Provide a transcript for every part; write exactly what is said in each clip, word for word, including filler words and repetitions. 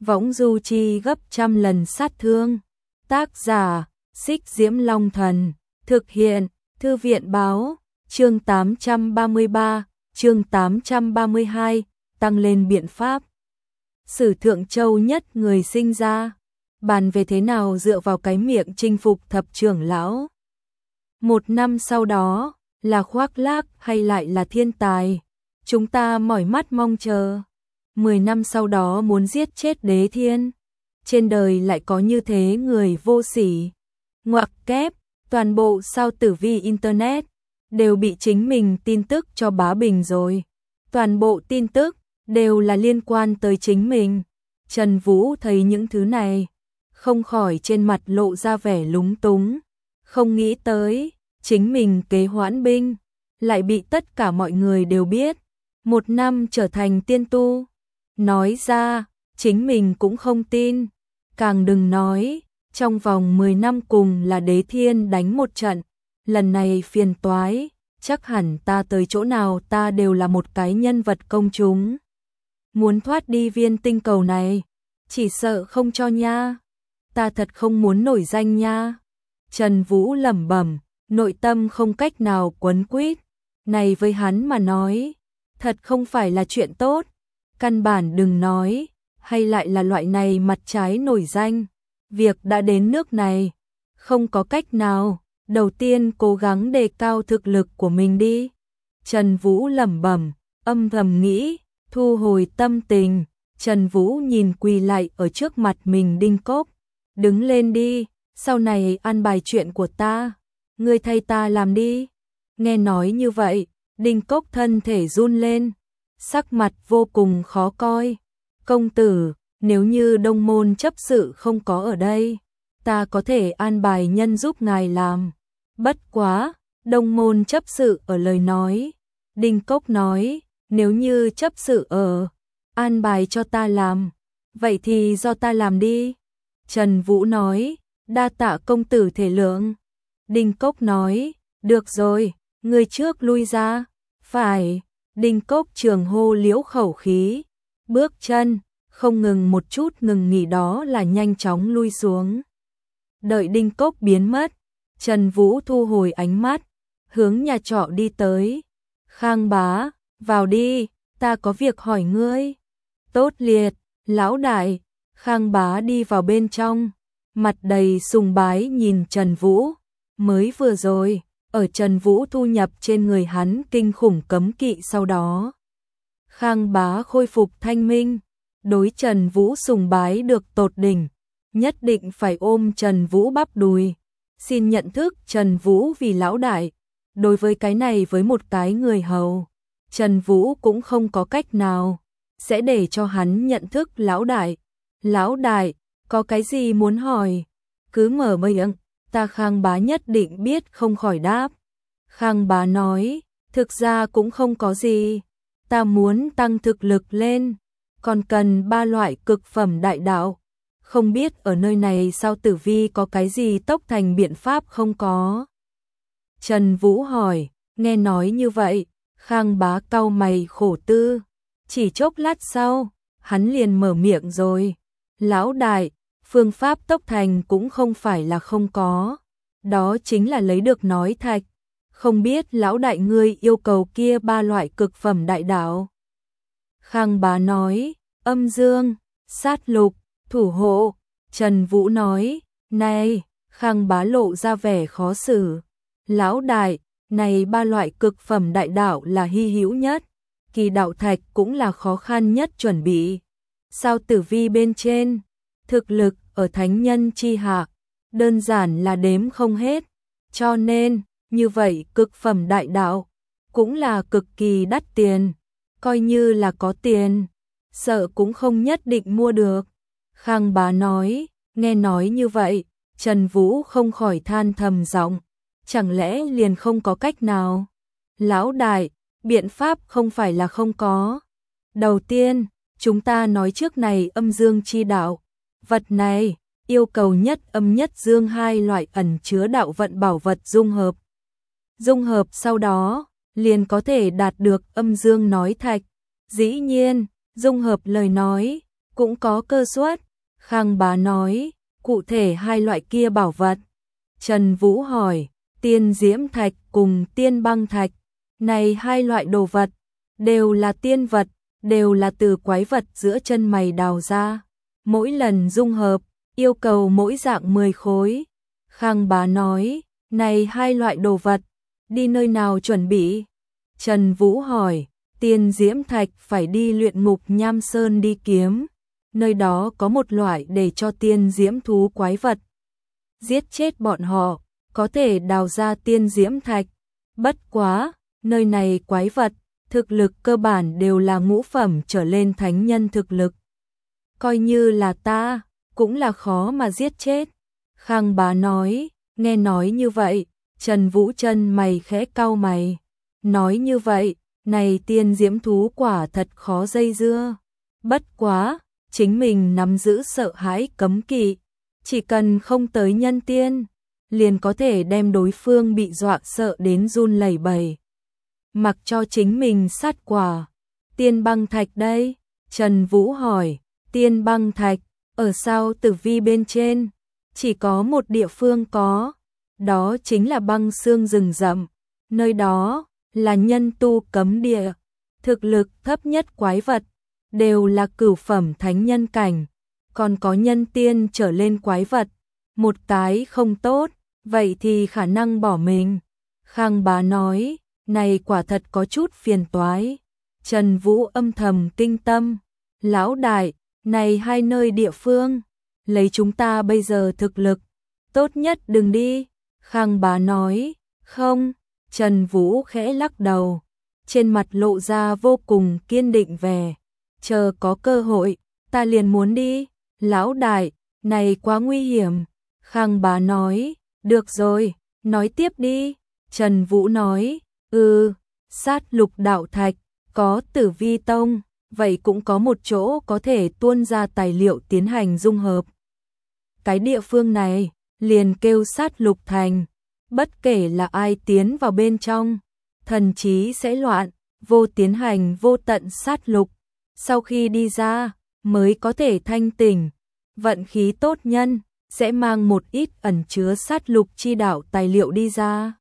võng du chi gấp trăm lần sát thương. Tác giả, Xích Diễm Long Thần, thực hiện, Thư viện báo, chương tám trăm ba mươi ba, chương tám trăm ba mươi hai, tăng lên biện pháp. Sử Thượng Châu nhất người sinh ra, bàn về thế nào dựa vào cái miệng chinh phục thập trưởng lão. Một năm sau đó, là khoác lác hay lại là thiên tài, chúng ta mỏi mắt mong chờ. Mười năm sau đó muốn giết chết đế thiên, trên đời lại có như thế người vô sỉ. Ngoặc kép, toàn bộ sao tử vi Internet đều bị chính mình tin tức cho bá bình rồi. Toàn bộ tin tức đều là liên quan tới chính mình. Trần Vũ thấy những thứ này, không khỏi trên mặt lộ ra vẻ lúng túng. Không nghĩ tới, chính mình kế hoãn binh, lại bị tất cả mọi người đều biết. Một năm trở thành tiên tu. Nói ra, chính mình cũng không tin. Càng đừng nói, trong vòng mười năm cùng là đế thiên đánh một trận. Lần này phiền toái, chắc hẳn ta tới chỗ nào ta đều là một cái nhân vật công chúng. Muốn thoát đi viên tinh cầu này, chỉ sợ không cho nha. Ta thật không muốn nổi danh nha. Trần Vũ lẩm bẩm, nội tâm không cách nào quấn quýt. Này với hắn mà nói, thật không phải là chuyện tốt. Căn bản đừng nói, hay lại là loại này mặt trái nổi danh. Việc đã đến nước này, không có cách nào, đầu tiên cố gắng đề cao thực lực của mình đi. Trần Vũ lẩm bẩm, âm thầm nghĩ, thu hồi tâm tình. Trần Vũ nhìn quỳ lại ở trước mặt mình Đinh Cốc. Đứng lên đi, sau này an bài chuyện của ta, ngươi thay ta làm đi. Nghe nói như vậy, Đinh Cốc thân thể run lên, sắc mặt vô cùng khó coi. Công tử, nếu như Đông Môn chấp sự không có ở đây, ta có thể an bài nhân giúp ngài làm. Bất quá, Đông Môn chấp sự ở lời nói. Đinh Cốc nói, nếu như chấp sự ở, an bài cho ta làm, vậy thì do ta làm đi. Trần Vũ nói, đa tạ công tử thể lượng. Đinh Cốc nói, được rồi, người trước lui ra. Phải. Đinh Cốc trường hô liễu khẩu khí, bước chân không ngừng một chút ngừng nghỉ đó là nhanh chóng lui xuống. Đợi Đinh Cốc biến mất, Trần Vũ thu hồi ánh mắt, hướng nhà trọ đi tới. Khang bá, vào đi, ta có việc hỏi ngươi. Tốt liệt, lão đại. Khang bá đi vào bên trong, mặt đầy sùng bái nhìn Trần Vũ. Mới vừa rồi, ở Trần Vũ thu nhập trên người hắn kinh khủng cấm kỵ sau đó. Khang bá khôi phục thanh minh, đối Trần Vũ sùng bái được tột đỉnh, nhất định phải ôm Trần Vũ bắp đùi, xin nhận thức Trần Vũ vì lão đại. Đối với cái này với một cái người hầu, Trần Vũ cũng không có cách nào, sẽ để cho hắn nhận thức lão đại. Lão đại, có cái gì muốn hỏi? Cứ mở miệng, ta Khang bá nhất định biết không khỏi đáp. Khang bá nói, thực ra cũng không có gì, ta muốn tăng thực lực lên, còn cần ba loại cực phẩm đại đạo. Không biết ở nơi này sao tử vi có cái gì tốc thành biện pháp không có? Trần Vũ hỏi, nghe nói như vậy, Khang bá cau mày khổ tư. Chỉ chốc lát sau, hắn liền mở miệng rồi. Lão đại, phương pháp tốc thành cũng không phải là không có, đó chính là lấy được nói thạch. Không biết lão đại ngươi yêu cầu kia ba loại cực phẩm đại đạo. Khang bá nói, âm dương, sát lục, thủ hộ. Trần Vũ nói, này, Khang bá lộ ra vẻ khó xử. Lão đại, này ba loại cực phẩm đại đạo là hy hữu nhất, kỳ đạo thạch cũng là khó khăn nhất chuẩn bị. Sao tử vi bên trên, thực lực ở thánh nhân chi hạ, đơn giản là đếm không hết, cho nên, như vậy cực phẩm đại đạo, cũng là cực kỳ đắt tiền, coi như là có tiền, sợ cũng không nhất định mua được. Khang bá nói, nghe nói như vậy, Trần Vũ không khỏi than thầm giọng, chẳng lẽ liền không có cách nào? Lão đại, biện pháp không phải là không có. Đầu tiên, chúng ta nói trước này âm dương chi đạo, vật này yêu cầu nhất âm nhất dương hai loại ẩn chứa đạo vận bảo vật dung hợp. Dung hợp sau đó, liền có thể đạt được âm dương nói thạch. Dĩ nhiên, dung hợp lời nói, cũng có cơ suất. Khang Bá nói, cụ thể hai loại kia bảo vật. Trần Vũ hỏi, tiên diễm thạch cùng tiên băng thạch, này hai loại đồ vật, đều là tiên vật, đều là từ quái vật giữa chân mày đào ra. Mỗi lần dung hợp, yêu cầu mỗi dạng mười khối. Khang Bá nói, này hai loại đồ vật, đi nơi nào chuẩn bị? Trần Vũ hỏi, tiên diễm thạch phải đi luyện ngục Nham Sơn đi kiếm. Nơi đó có một loại để cho tiên diễm thú quái vật. Giết chết bọn họ, có thể đào ra tiên diễm thạch. Bất quá, nơi này quái vật, thực lực cơ bản đều là ngũ phẩm trở lên thánh nhân thực lực. Coi như là ta, cũng là khó mà giết chết. Khang Bá nói, nghe nói như vậy, Trần Vũ chân mày khẽ cau mày. Nói như vậy, này tiên diễm thú quả thật khó dây dưa. Bất quá, chính mình nắm giữ sợ hãi cấm kỵ, chỉ cần không tới nhân tiên, liền có thể đem đối phương bị dọa sợ đến run lẩy bẩy. Mặc cho chính mình sát quả. Tiên băng thạch đây? Trần Vũ hỏi, tiên băng thạch, ở sau tử vi bên trên, chỉ có một địa phương có, đó chính là băng xương rừng rậm, nơi đó là nhân tu cấm địa, thực lực thấp nhất quái vật, đều là cửu phẩm thánh nhân cảnh, còn có nhân tiên trở lên quái vật, một cái không tốt, vậy thì khả năng bỏ mình. Khang Bá nói, này quả thật có chút phiền toái. Trần Vũ âm thầm kinh tâm, lão đại, này hai nơi địa phương, lấy chúng ta bây giờ thực lực, tốt nhất đừng đi. Khang Bá nói, không. Trần Vũ khẽ lắc đầu, trên mặt lộ ra vô cùng kiên định vẻ, chờ có cơ hội, ta liền muốn đi. Lão đại, này quá nguy hiểm. Khang Bá nói, được rồi, nói tiếp đi. Trần Vũ nói, ừ, sát lục đạo thạch, có Tử Vi Tông, vậy cũng có một chỗ có thể tuôn ra tài liệu tiến hành dung hợp. Cái địa phương này, liền kêu sát lục thành, bất kể là ai tiến vào bên trong, thần trí sẽ loạn, vô tiến hành vô tận sát lục, sau khi đi ra, mới có thể thanh tỉnh. Vận khí tốt nhân, sẽ mang một ít ẩn chứa sát lục chi đạo tài liệu đi ra.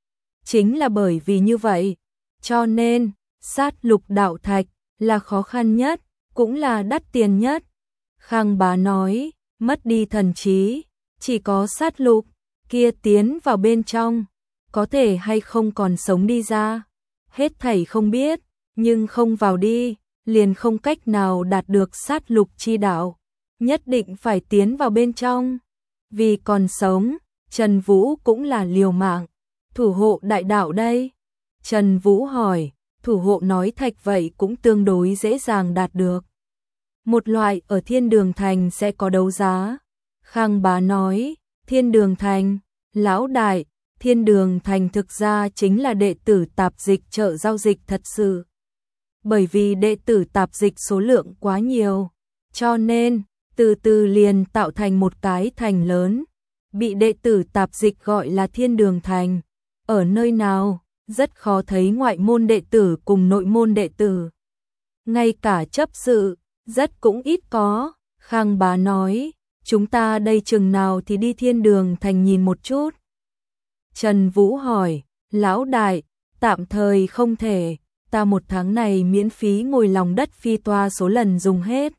Chính là bởi vì như vậy, cho nên, sát lục đạo thạch là khó khăn nhất, cũng là đắt tiền nhất. Khang Bá nói, mất đi thần trí, chỉ có sát lục, kia tiến vào bên trong, có thể hay không còn sống đi ra. Hết thảy không biết, nhưng không vào đi, liền không cách nào đạt được sát lục chi đạo. Nhất định phải tiến vào bên trong. Vì còn sống, Trần Vũ cũng là liều mạng. Thủ hộ đại đạo đây. Trần Vũ hỏi, thủ hộ nói thạch vậy cũng tương đối dễ dàng đạt được. Một loại ở Thiên Đường Thành sẽ có đấu giá. Khang Bá nói, Thiên Đường Thành, lão đại, Thiên Đường Thành thực ra chính là đệ tử tạp dịch chợ giao dịch thật sự. Bởi vì đệ tử tạp dịch số lượng quá nhiều, cho nên, từ từ liền tạo thành một cái thành lớn, bị đệ tử tạp dịch gọi là Thiên Đường Thành. Ở nơi nào, rất khó thấy ngoại môn đệ tử cùng nội môn đệ tử. Ngay cả chấp sự, rất cũng ít có. Khang Bá nói, chúng ta đây chừng nào thì đi Thiên Đường Thành nhìn một chút. Trần Vũ hỏi, lão đại, tạm thời không thể, ta một tháng này miễn phí ngồi lòng đất phi toa số lần dùng hết.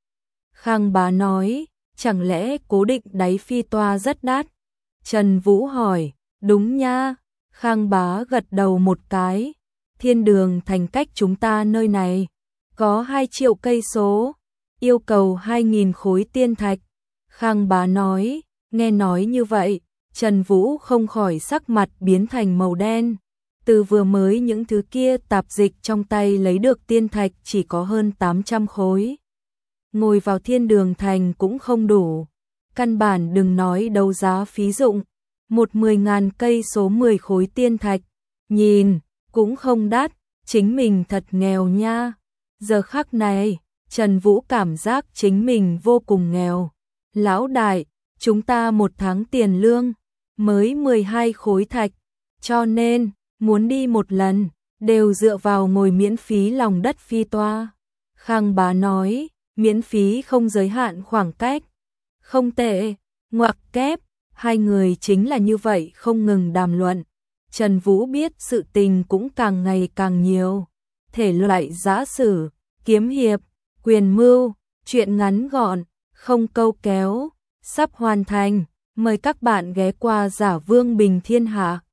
Khang Bá nói, chẳng lẽ cố định đáy phi toa rất đắt? Trần Vũ hỏi, đúng nha. Khang Bá gật đầu một cái, Thiên Đường Thành cách chúng ta nơi này, có hai triệu cây số, yêu cầu hai nghìn khối tiên thạch. Khang Bá nói, nghe nói như vậy, Trần Vũ không khỏi sắc mặt biến thành màu đen. Từ vừa mới những thứ kia tạp dịch trong tay lấy được tiên thạch chỉ có hơn tám trăm khối. Ngồi vào Thiên Đường Thành cũng không đủ. Căn bản đừng nói đấu giá phí dụng. Một mười ngàn cây số mười khối tiên thạch. Nhìn, cũng không đắt, chính mình thật nghèo nha. Giờ khắc này, Trần Vũ cảm giác chính mình vô cùng nghèo. Lão đại, chúng ta một tháng tiền lương, mới mười hai khối thạch. Cho nên, muốn đi một lần, đều dựa vào ngồi miễn phí lòng đất phi toa. Khang Bá nói, miễn phí không giới hạn khoảng cách. Không tệ, ngoặc kép, hai người chính là như vậy không ngừng đàm luận. Trần Vũ biết sự tình cũng càng ngày càng nhiều. Thể loại giã sử, kiếm hiệp, quyền mưu, truyện ngắn gọn, không câu kéo, sắp hoàn thành. Mời các bạn ghé qua Giả Vương Bình Thiên Hạ.